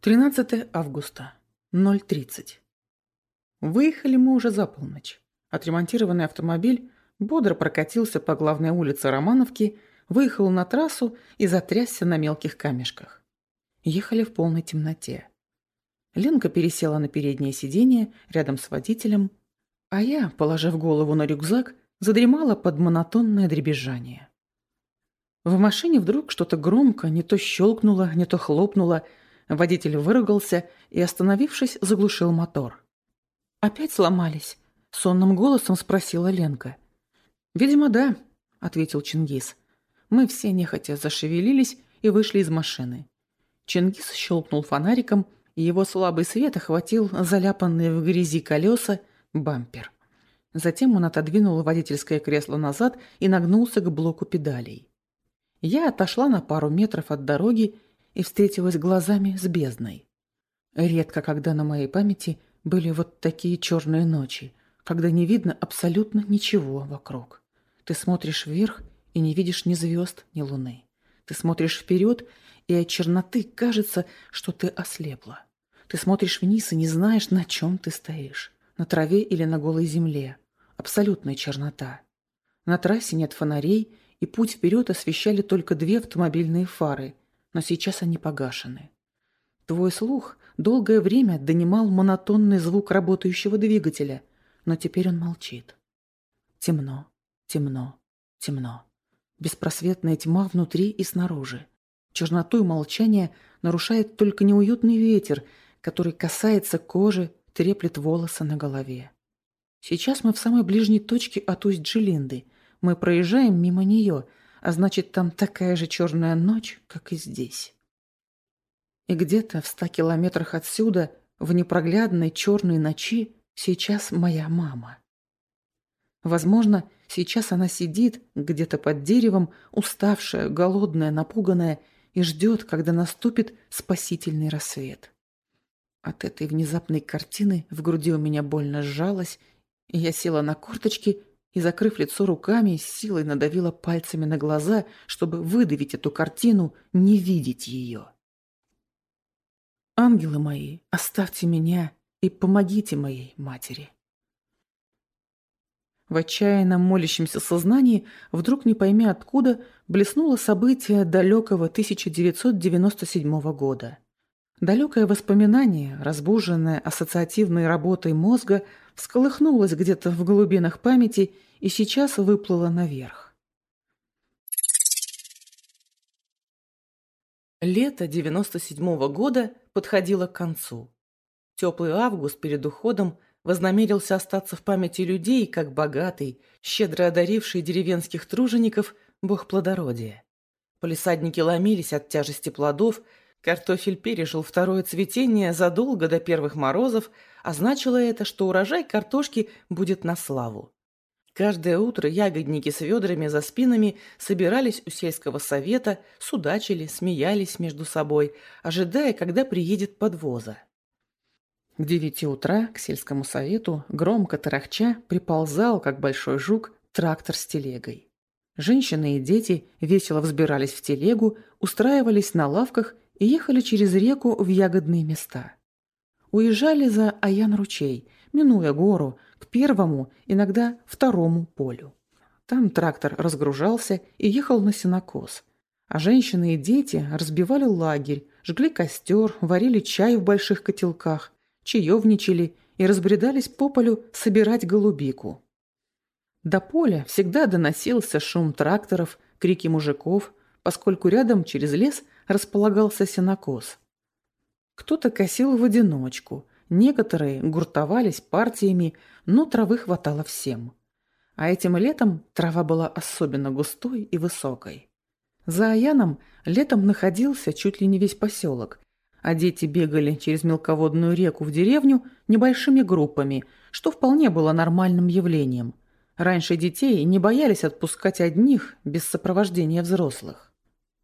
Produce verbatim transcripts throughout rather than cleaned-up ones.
тринадцатое августа, ноль тридцать. Выехали мы уже за полночь. Отремонтированный автомобиль бодро прокатился по главной улице Романовки, выехал на трассу и затрясся на мелких камешках. Ехали в полной темноте. Ленка пересела на переднее сиденье рядом с водителем, а я, положив голову на рюкзак, задремала под монотонное дребезжание. В машине вдруг что-то громко не то щелкнуло, не то хлопнуло. Водитель выругался и, остановившись, заглушил мотор. «Опять сломались?» — сонным голосом спросила Ленка. «Видимо, да», — ответил Чингис. Мы все нехотя зашевелились и вышли из машины. Чингис щелкнул фонариком, и его слабый свет охватил заляпанные в грязи колеса, бампер. Затем он отодвинул водительское кресло назад и нагнулся к блоку педалей. Я отошла на пару метров от дороги и встретилась глазами с бездной. Редко, когда на моей памяти были вот такие черные ночи, когда не видно абсолютно ничего вокруг. Ты смотришь вверх и не видишь ни звезд, ни луны. Ты смотришь вперед, и от черноты кажется, что ты ослепла. Ты смотришь вниз и не знаешь, на чем ты стоишь. На траве или на голой земле. Абсолютная чернота. На трассе нет фонарей, и путь вперед освещали только две автомобильные фары, но сейчас они погашены. Твой слух долгое время донимал монотонный звук работающего двигателя, но теперь он молчит. Темно, темно, темно. Беспросветная тьма внутри и снаружи. Черноту и молчание нарушает только неуютный ветер, который касается кожи, треплет волосы на голове. Сейчас мы в самой ближней точке от Усть-Джилинды. Мы проезжаем мимо нее, а значит, там такая же черная ночь, как и здесь. И где-то в ста километрах отсюда, в непроглядной черной ночи, сейчас моя мама. Возможно, сейчас она сидит где-то под деревом, уставшая, голодная, напуганная, и ждет, когда наступит спасительный рассвет. От этой внезапной картины в груди у меня больно сжалось, и я села на корточки и, закрыв лицо руками, с силой надавила пальцами на глаза, чтобы выдавить эту картину, не видеть ее. Ангелы мои, оставьте меня и помогите моей матери. В отчаянно молящемся сознании вдруг не пойми откуда блеснуло событие далекого тысяча девятьсот девяносто седьмого года. Далекое воспоминание, разбуженное ассоциативной работой мозга, всколыхнулось где-то в глубинах памяти и сейчас выплыло наверх. Лето девяносто седьмого года подходило к концу. Теплый август перед уходом вознамерился остаться в памяти людей, как богатый, щедро одаривший деревенских тружеников бог плодородия. Палисадники ломились от тяжести плодов, картофель пережил второе цветение задолго до первых морозов, а значило это, что урожай картошки будет на славу. Каждое утро ягодники с ведрами за спинами собирались у сельского совета, судачили, смеялись между собой, ожидая, когда приедет подвоза. К девяти утра к сельскому совету, громко тарахча, приползал, как большой жук, трактор с телегой. Женщины и дети весело взбирались в телегу, устраивались на лавках и ехали через реку в ягодные места. Уезжали за Аян-ручей, минуя гору, к первому, иногда второму полю. Там трактор разгружался и ехал на сенокос, а женщины и дети разбивали лагерь, жгли костер, варили чай в больших котелках, чаевничали и разбредались по полю собирать голубику. До поля всегда доносился шум тракторов, крики мужиков, поскольку рядом через лес располагался сенокос. Кто-то косил в одиночку, некоторые гуртовались партиями, но травы хватало всем. А этим летом трава была особенно густой и высокой. За Аяном летом находился чуть ли не весь поселок, а дети бегали через мелководную реку в деревню небольшими группами, что вполне было нормальным явлением. Раньше детей не боялись отпускать одних без сопровождения взрослых.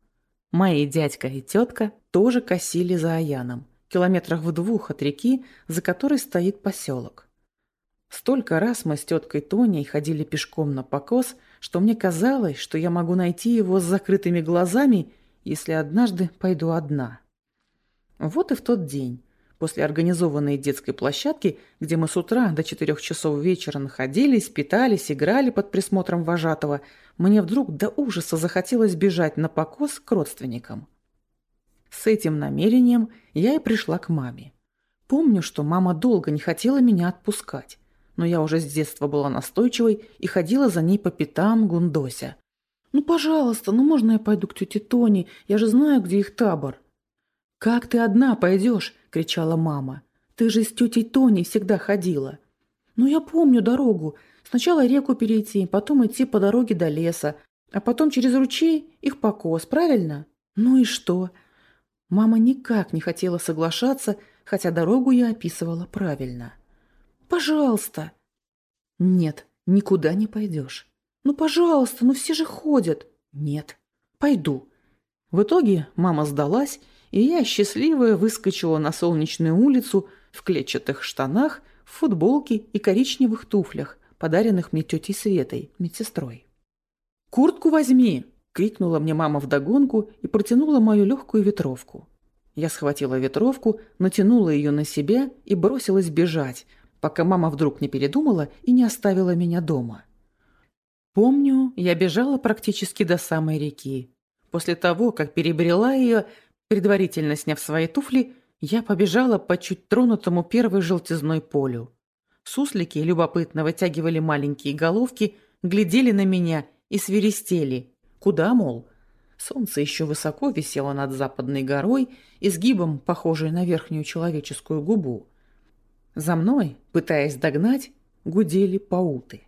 Мои дядька и тетка тоже косили за Аяном, километрах в двух от реки, за которой стоит поселок. Столько раз мы с теткой Тоней ходили пешком на покос, что мне казалось, что я могу найти его с закрытыми глазами, если однажды пойду одна. Вот и в тот день, после организованной детской площадки, где мы с утра до четырех часов вечера находились, питались, играли под присмотром вожатого, мне вдруг до ужаса захотелось бежать на покос к родственникам. С этим намерением я и пришла к маме. Помню, что мама долго не хотела меня отпускать, но я уже с детства была настойчивой и ходила за ней по пятам, гундося. «Ну, пожалуйста, ну можно я пойду к тете Тоне? Я же знаю, где их табор». «Как ты одна пойдешь?» – кричала мама. «Ты же с тетей Тоней всегда ходила». «Ну, я помню дорогу. Сначала реку перейти, потом идти по дороге до леса, а потом через ручей их покос, правильно?» «Ну и что?» Мама никак не хотела соглашаться, хотя дорогу я описывала правильно. «Пожалуйста!» «Нет, никуда не пойдешь». «Ну, пожалуйста, ну все же ходят». «Нет, пойду». В итоге мама сдалась, и я, счастливая, выскочила на солнечную улицу в клетчатых штанах, в футболке и коричневых туфлях, подаренных мне тетей Светой, медсестрой. «Куртку возьми!» – крикнула мне мама вдогонку и протянула мою легкую ветровку. Я схватила ветровку, натянула ее на себя и бросилась бежать, пока мама вдруг не передумала и не оставила меня дома. Помню, я бежала практически до самой реки. После того, как перебрела ее, предварительно сняв свои туфли, я побежала по чуть тронутому первой желтизной полю. Суслики любопытно вытягивали маленькие головки, глядели на меня и свиристели. Куда, мол? Солнце еще высоко висело над западной горой, изгибом, похожей на верхнюю человеческую губу. За мной, пытаясь догнать, гудели пауты.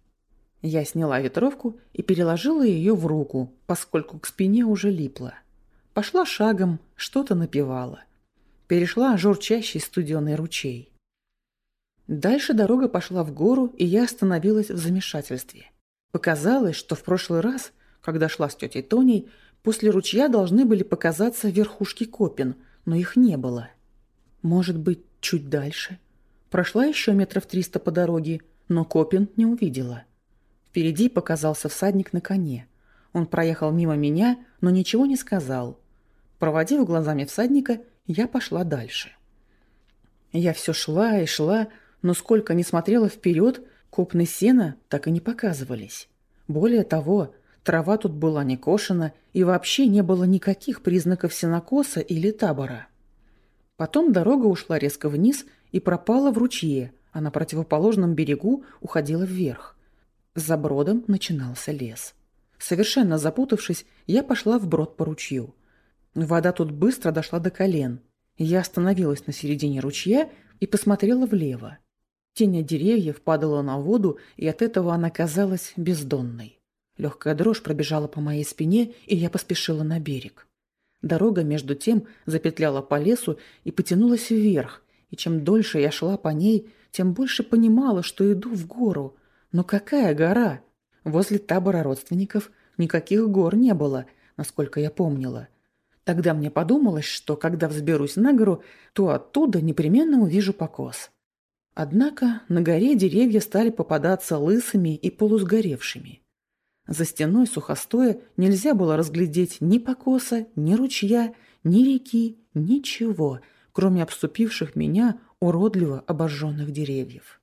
Я сняла ветровку и переложила ее в руку, поскольку к спине уже липла. Пошла шагом, что-то напевала. Перешла журчащий студеный ручей. Дальше дорога пошла в гору, и я остановилась в замешательстве. Показалось, что в прошлый раз, когда шла с тетей Тоней, после ручья должны были показаться верхушки копен, но их не было. Может быть, чуть дальше? Прошла еще метров триста по дороге, но копен не увидела. Впереди показался всадник на коне. Он проехал мимо меня, но ничего не сказал. Проводив глазами всадника, я пошла дальше. Я все шла и шла, но сколько ни смотрела вперед, копны сена так и не показывались. Более того, трава тут была не кошена, и вообще не было никаких признаков сенокоса или табора. Потом дорога ушла резко вниз и пропала в ручье, а на противоположном берегу уходила вверх. За бродом начинался лес. Совершенно запутавшись, я пошла вброд по ручью. Вода тут быстро дошла до колен. Я остановилась на середине ручья и посмотрела влево. Тень от деревьев падала на воду, и от этого она казалась бездонной. Легкая дрожь пробежала по моей спине, и я поспешила на берег. Дорога, между тем, запетляла по лесу и потянулась вверх, и чем дольше я шла по ней, тем больше понимала, что иду в гору. Но какая гора? Возле табора родственников никаких гор не было, насколько я помнила. Тогда мне подумалось, что когда взберусь на гору, то оттуда непременно увижу покос. Однако на горе деревья стали попадаться лысыми и полусгоревшими. За стеной сухостоя нельзя было разглядеть ни покоса, ни ручья, ни реки, ничего, кроме обступивших меня уродливо обожженных деревьев.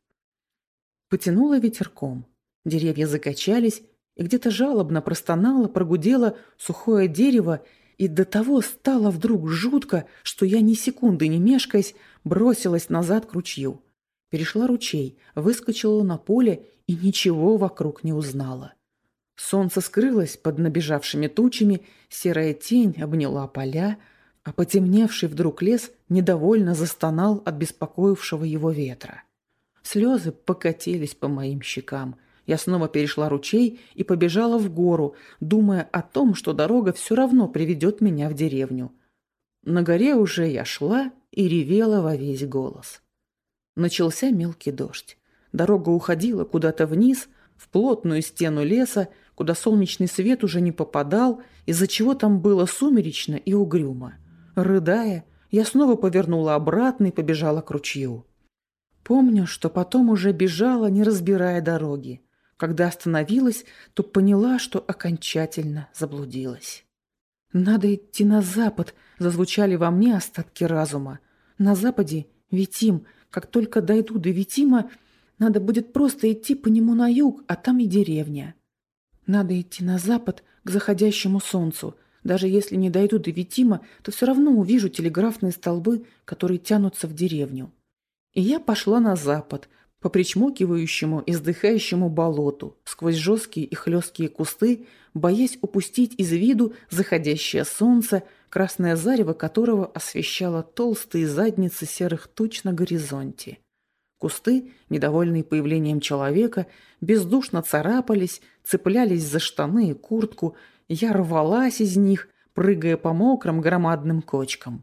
Потянуло ветерком. Деревья закачались, и где-то жалобно простонало, прогудело сухое дерево, и до того стало вдруг жутко, что я ни секунды не мешкаясь бросилась назад к ручью. Перешла ручей, выскочила на поле и ничего вокруг не узнала. Солнце скрылось под набежавшими тучами, серая тень обняла поля, а потемневший вдруг лес недовольно застонал от беспокоившего его ветра. Слезы покатились по моим щекам. Я снова перешла ручей и побежала в гору, думая о том, что дорога все равно приведет меня в деревню. На горе уже я шла и ревела во весь голос. Начался мелкий дождь. Дорога уходила куда-то вниз, в плотную стену леса, куда солнечный свет уже не попадал, из-за чего там было сумеречно и угрюмо. Рыдая, я снова повернула обратно и побежала к ручью. Помню, что потом уже бежала, не разбирая дороги. Когда остановилась, то поняла, что окончательно заблудилась. «Надо идти на запад», — зазвучали во мне остатки разума. «На западе Витим. Как только дойду до Витима, надо будет просто идти по нему на юг, а там и деревня. Надо идти на запад к заходящему солнцу. Даже если не дойду до Витима, то все равно увижу телеграфные столбы, которые тянутся в деревню». И я пошла на запад, по причмокивающему и вздыхающему болоту, сквозь жесткие и хлесткие кусты, боясь упустить из виду заходящее солнце, красное зарево которого освещало толстые задницы серых туч на горизонте. Кусты, недовольные появлением человека, бездушно царапались, цеплялись за штаны и куртку. Я рвалась из них, прыгая по мокрым громадным кочкам.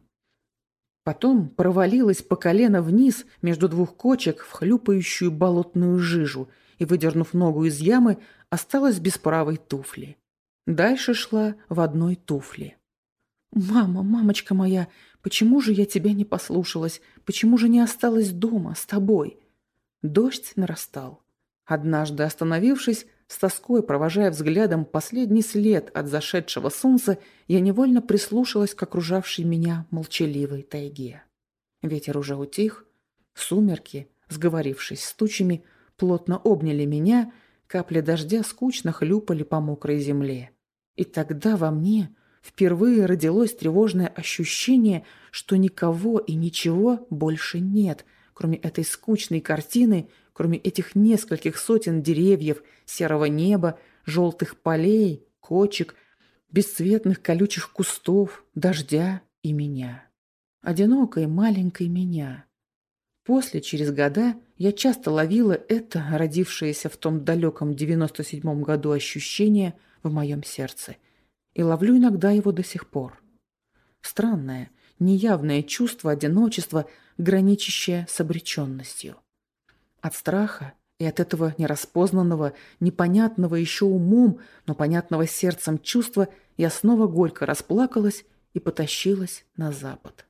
Потом провалилась по колено вниз между двух кочек в хлюпающую болотную жижу и, выдернув ногу из ямы, осталась без правой туфли. Дальше шла в одной туфле. «Мама, мамочка моя, почему же я тебя не послушалась? Почему же не осталась дома с тобой?» Дождь нарастал. Однажды, остановившись, с тоской провожая взглядом последний след от зашедшего солнца, я невольно прислушалась к окружавшей меня молчаливой тайге. Ветер уже утих, сумерки, сговорившись с тучами, плотно обняли меня, капли дождя скучно хлюпали по мокрой земле. И тогда во мне впервые родилось тревожное ощущение, что никого и ничего больше нет, кроме этой скучной картины, кроме этих нескольких сотен деревьев, серого неба, желтых полей, кочек, бесцветных колючих кустов, дождя и меня. Одинокой маленькой меня. После, через года, я часто ловила это, родившееся в том далеком девяносто седьмом году ощущение в моем сердце. И ловлю иногда его до сих пор. Странное, неявное чувство одиночества, граничащее с обреченностью. От страха и от этого нераспознанного, непонятного еще умом, но понятного сердцем чувства я снова горько расплакалась и потащилась на запад.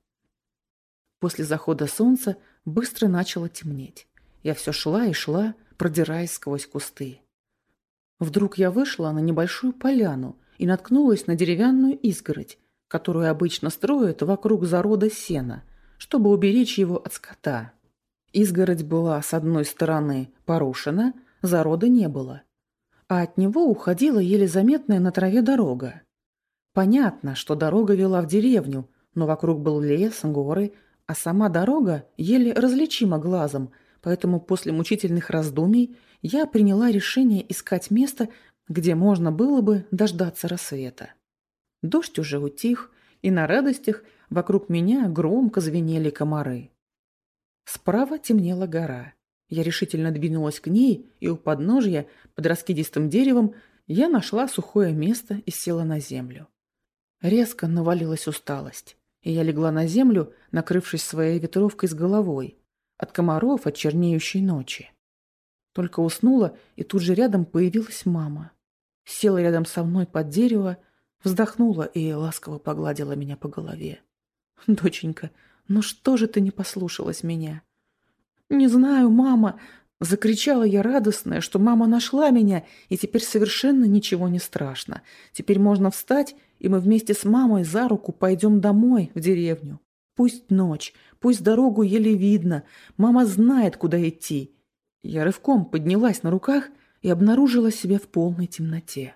После захода солнца быстро начало темнеть. Я все шла и шла, продираясь сквозь кусты. Вдруг я вышла на небольшую поляну и наткнулась на деревянную изгородь, которую обычно строят вокруг зарода сена, чтобы уберечь его от скота. Изгородь была с одной стороны порушена, зарода не было, а от него уходила еле заметная на траве дорога. Понятно, что дорога вела в деревню, но вокруг был лес, горы, а сама дорога еле различима глазом, поэтому после мучительных раздумий я приняла решение искать место, где можно было бы дождаться рассвета. Дождь уже утих, и на радостях вокруг меня громко звенели комары. Справа темнела гора. Я решительно двинулась к ней, и у подножья, под раскидистым деревом, я нашла сухое место и села на землю. Резко навалилась усталость, и я легла на землю, накрывшись своей ветровкой с головой, от комаров, от чернеющей ночи. Только уснула, и тут же рядом появилась мама. Села рядом со мной под дерево, вздохнула и ласково погладила меня по голове. «Доченька, ну что же ты не послушалась меня?» «Не знаю, мама!» — закричала я радостная, что мама нашла меня, и теперь совершенно ничего не страшно. Теперь можно встать, и мы вместе с мамой за руку пойдем домой, в деревню. Пусть ночь, пусть дорогу еле видно, мама знает, куда идти. Я рывком поднялась на руках и обнаружила себя в полной темноте.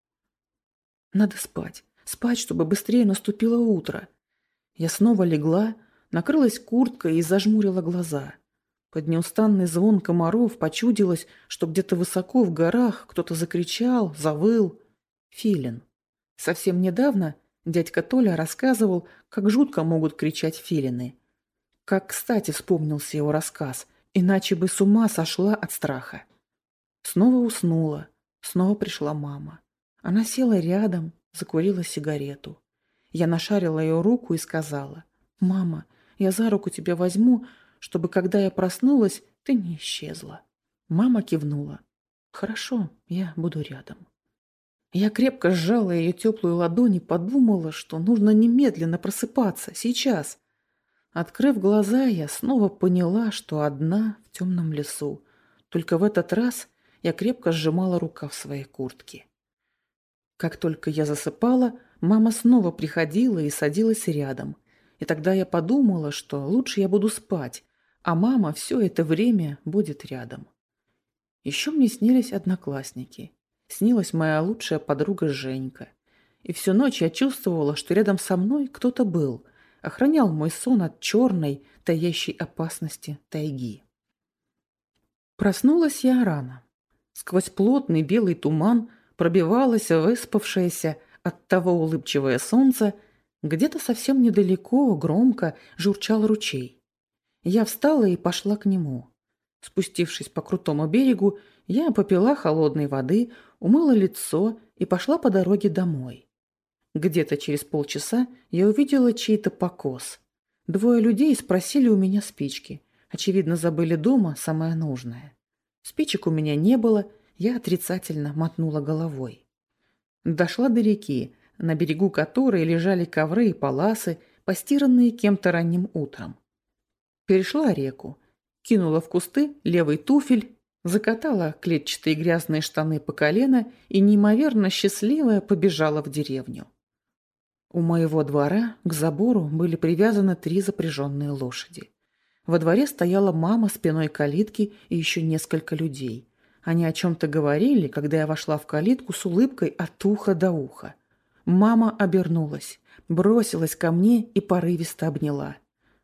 Надо спать, спать, чтобы быстрее наступило утро. Я снова легла, накрылась курткой и зажмурила глаза. Под неустанный звон комаров почудилось, что где-то высоко в горах кто-то закричал, завыл. Филин. Совсем недавно дядька Толя рассказывал, как жутко могут кричать филины. Как кстати вспомнился его рассказ, иначе бы с ума сошла от страха. Снова уснула, снова пришла мама. Она села рядом, закурила сигарету. Я нашарила ее руку и сказала: «Мама, я за руку тебя возьму, чтобы, когда я проснулась, ты не исчезла». Мама кивнула. «Хорошо, я буду рядом». Я крепко сжала ее теплую ладонь и подумала, что нужно немедленно просыпаться, сейчас. Открыв глаза, я снова поняла, что одна в темном лесу. Только в этот раз я крепко сжимала рукав своей куртки. Как только я засыпала, мама снова приходила и садилась рядом. И тогда я подумала, что лучше я буду спать, а мама все это время будет рядом. Еще мне снились одноклассники. Снилась моя лучшая подруга Женька. И всю ночь я чувствовала, что рядом со мной кто-то был, охранял мой сон от черной, таящей опасности тайги. Проснулась я рано. Сквозь плотный белый туман пробивалось выспавшееся, оттого улыбчивое солнце, где-то совсем недалеко, громко журчал ручей. Я встала и пошла к нему. Спустившись по крутому берегу, я попила холодной воды, умыла лицо и пошла по дороге домой. Где-то через полчаса я увидела чей-то покос. Двое людей спросили у меня спички. Очевидно, забыли дома самое нужное. Спичек у меня не было, я отрицательно мотнула головой. Дошла до реки, на берегу которой лежали ковры и паласы, постиранные кем-то ранним утром. Перешла реку, кинула в кусты левый туфель, закатала клетчатые грязные штаны по колено и неимоверно счастливая побежала в деревню. У моего двора к забору были привязаны три запряженные лошади. Во дворе стояла мама спиной к калитке и еще несколько людей. Они о чем-то говорили, когда я вошла в калитку с улыбкой от уха до уха. Мама обернулась, бросилась ко мне и порывисто обняла.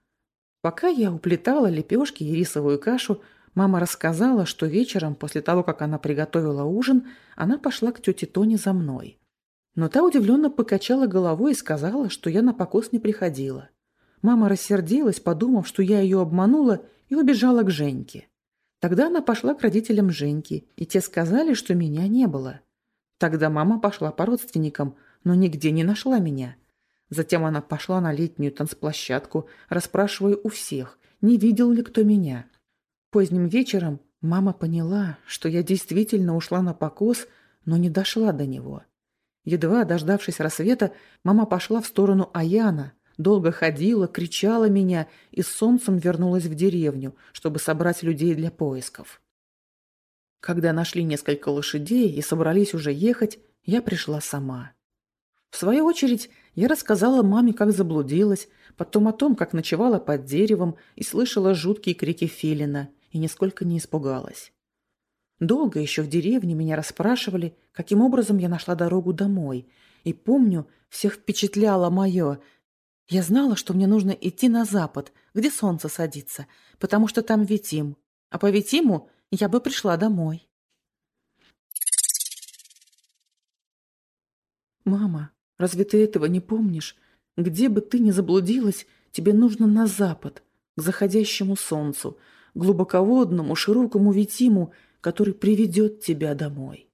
Пока я уплетала лепешки и рисовую кашу, мама рассказала, что вечером, после того, как она приготовила ужин, она пошла к тете Тоне за мной. Но та удивленно покачала головой и сказала, что я на покос не приходила. Мама рассердилась, подумав, что я ее обманула, и убежала к Женьке. Тогда она пошла к родителям Женьки, и те сказали, что меня не было. Тогда мама пошла по родственникам, но нигде не нашла меня. Затем она пошла на летнюю танцплощадку, расспрашивая у всех, не видел ли кто меня. Поздним вечером мама поняла, что я действительно ушла на покос, но не дошла до него. Едва дождавшись рассвета, мама пошла в сторону Аяна, долго ходила, кричала меня и с солнцем вернулась в деревню, чтобы собрать людей для поисков. Когда нашли несколько лошадей и собрались уже ехать, я пришла сама. В свою очередь, я рассказала маме, как заблудилась, потом о том, как ночевала под деревом и слышала жуткие крики филина, и нисколько не испугалась. Долго еще в деревне меня расспрашивали, каким образом я нашла дорогу домой, и помню, всех впечатляло мое. Я знала, что мне нужно идти на запад, где солнце садится, потому что там Витим, а по Витиму я бы пришла домой. «Мама, разве ты этого не помнишь? Где бы ты ни заблудилась, тебе нужно на запад, к заходящему солнцу, глубоководному, широкому Витиму, который приведет тебя домой».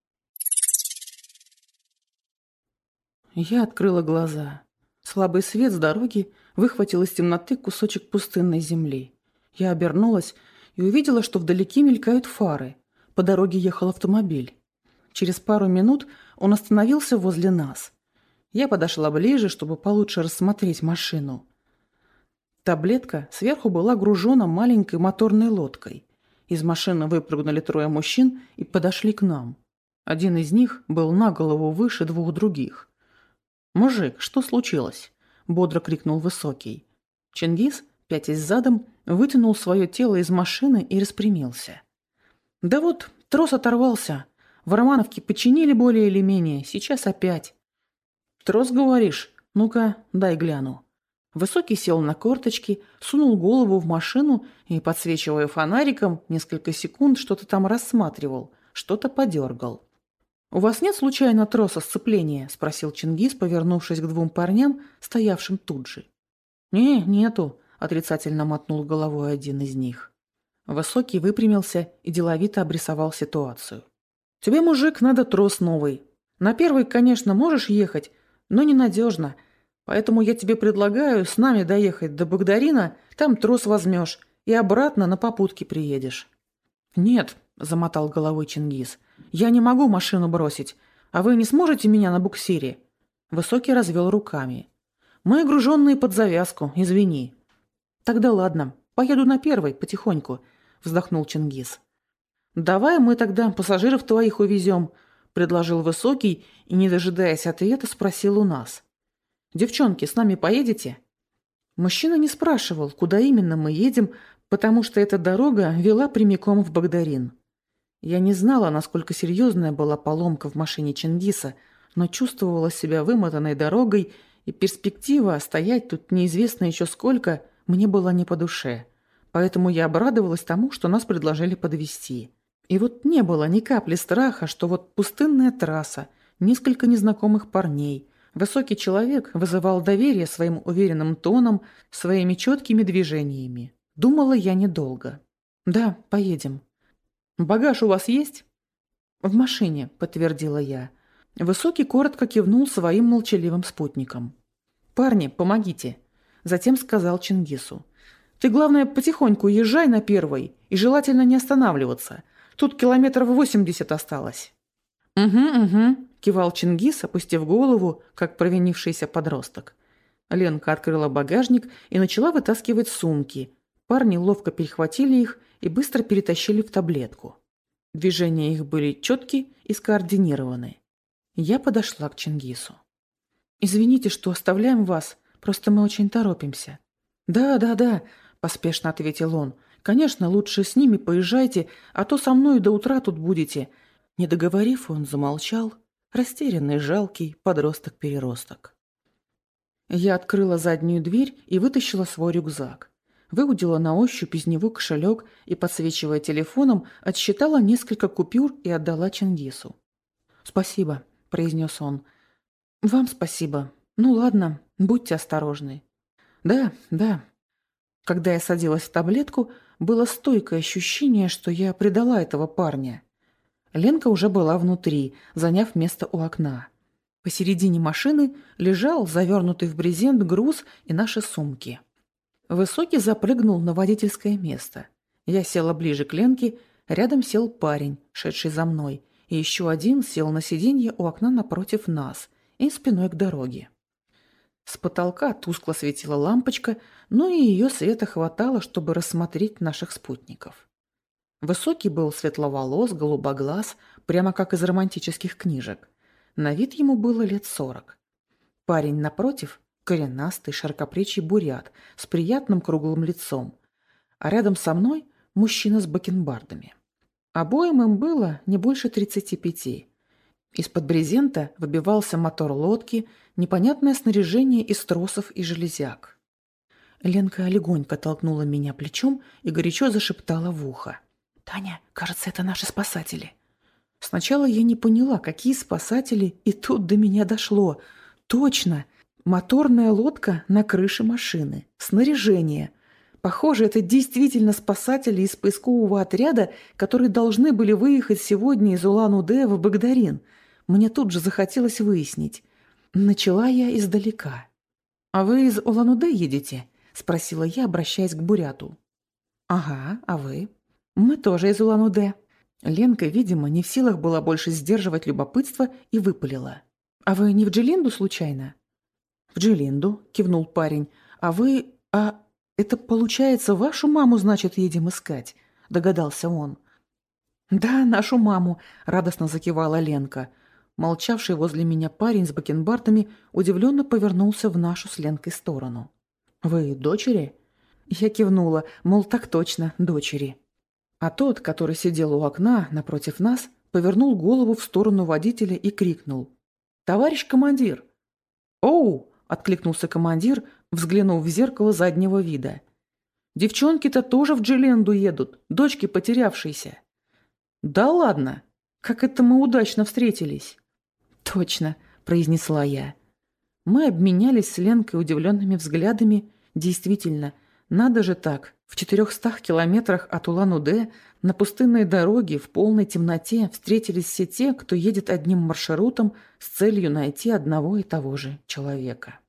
Я открыла глаза. Слабый свет с дороги выхватил из темноты кусочек пустынной земли. Я обернулась и увидела, что вдалеке мелькают фары. По дороге ехал автомобиль. Через пару минут он остановился возле нас. Я подошла ближе, чтобы получше рассмотреть машину. Таблетка сверху была гружена маленькой моторной лодкой. Из машины выпрыгнули трое мужчин и подошли к нам. Один из них был на голову выше двух других. «Мужик, что случилось?» – бодро крикнул Высокий. Чингис, пятясь задом, вытянул свое тело из машины и распрямился. «Да вот, трос оторвался. В Романовке починили более или менее, сейчас опять». «Трос, говоришь? Ну-ка, дай гляну». Высокий сел на корточки, сунул голову в машину и, подсвечивая фонариком, несколько секунд что-то там рассматривал, что-то подергал. «У вас нет случайно троса сцепления?» – спросил Чингис, повернувшись к двум парням, стоявшим тут же. «Не, нету», – отрицательно мотнул головой один из них. Высокий выпрямился и деловито обрисовал ситуацию. «Тебе, мужик, надо трос новый. На первый, конечно, можешь ехать, но ненадежно. Поэтому я тебе предлагаю с нами доехать до Багдарина, там трос возьмешь и обратно на попутке приедешь». «Нет», – замотал головой Чингис, – «я не могу машину бросить, а вы не сможете меня на буксире?» Высокий развел руками. «Мы груженные под завязку, извини». «Тогда ладно, поеду на первой, потихоньку», – вздохнул Чингис. «Давай мы тогда пассажиров твоих увезем. – предложил Высокий и, не дожидаясь ответа, спросил у нас. «Девчонки, с нами поедете?» Мужчина не спрашивал, куда именно мы едем, потому что эта дорога вела прямиком в Багдарин. Я не знала, насколько серьезная была поломка в машине Чингиса, но чувствовала себя вымотанной дорогой, и перспектива стоять тут неизвестно еще сколько мне была не по душе. Поэтому я обрадовалась тому, что нас предложили подвезти. И вот не было ни капли страха, что вот пустынная трасса, несколько незнакомых парней. Высокий человек вызывал доверие своим уверенным тоном, своими четкими движениями. Думала я недолго. «Да, поедем». «Багаж у вас есть?» «В машине», — подтвердила я. Высокий коротко кивнул своим молчаливым спутникам. «Парни, помогите», — затем сказал Чингису. «Ты, главное, потихоньку езжай на первой и желательно не останавливаться. Тут километров восемьдесят осталось». «Угу, угу», — кивал Чингис, опустив голову, как провинившийся подросток. Ленка открыла багажник и начала вытаскивать сумки. Парни ловко перехватили их и быстро перетащили в таблетку. Движения их были четкие и скоординированы. Я подошла к Чингису. «Извините, что оставляем вас, просто мы очень торопимся». «Да, да, да», – поспешно ответил он. «Конечно, лучше с ними поезжайте, а то со мной до утра тут будете». Не договорив, он замолчал, растерянный, жалкий подросток-переросток. Я открыла заднюю дверь и вытащила свой рюкзак. Выудила на ощупь из него кошелек и, подсвечивая телефоном, отсчитала несколько купюр и отдала Чингису. «Спасибо», – произнес он. «Вам спасибо. Ну ладно, будьте осторожны». «Да, да». Когда я садилась в таблетку, было стойкое ощущение, что я предала этого парня. Ленка уже была внутри, заняв место у окна. Посередине машины лежал завернутый в брезент груз и наши сумки. Высокий запрыгнул на водительское место. Я села ближе к Ленке, рядом сел парень, шедший за мной, и еще один сел на сиденье у окна напротив нас и спиной к дороге. С потолка тускло светила лампочка, но и ее света хватало, чтобы рассмотреть наших спутников. Высокий был светловолос, голубоглаз, прямо как из романтических книжек. На вид ему было лет сорок. Парень напротив – коренастый, широкоплечий бурят с приятным круглым лицом. А рядом со мной – мужчина с бакенбардами. Обоим им было не больше тридцати пяти. Из-под брезента выбивался мотор лодки, непонятное снаряжение из тросов и железяк. Ленка легонько толкнула меня плечом и горячо зашептала в ухо. «Таня, кажется, это наши спасатели». Сначала я не поняла, какие спасатели, и тут до меня дошло. Точно! Моторная лодка на крыше машины. Снаряжение. Похоже, это действительно спасатели из поискового отряда, которые должны были выехать сегодня из Улан-Удэ в Багдарин. Мне тут же захотелось выяснить. Начала я издалека. «А вы из Улан-Удэ едете?» – спросила я, обращаясь к буряту. «Ага, а вы?» «Мы тоже из Улан-Удэ». Ленка, видимо, не в силах была больше сдерживать любопытство и выпалила. «А вы не в Джилинду случайно?» «В Джилинду», – кивнул парень. «А вы... А это, получается, вашу маму, значит, едем искать?» – догадался он. «Да, нашу маму», – радостно закивала Ленка. Молчавший возле меня парень с бакенбардами удивленно повернулся в нашу с Ленкой сторону. «Вы дочери?» Я кивнула, мол, так точно, дочери. А тот, который сидел у окна напротив нас, повернул голову в сторону водителя и крикнул. «Товарищ командир!» «Оу!» – откликнулся командир, взглянув в зеркало заднего вида. «Девчонки-то тоже в Джилинду едут, дочки потерявшиеся». «Да ладно! Как это мы удачно встретились!» «Точно!» – произнесла я. Мы обменялись с Ленкой удивленными взглядами. Действительно, надо же так, в четырехстах километрах от Улан-Удэ на пустынной дороге в полной темноте встретились все те, кто едет одним маршрутом с целью найти одного и того же человека.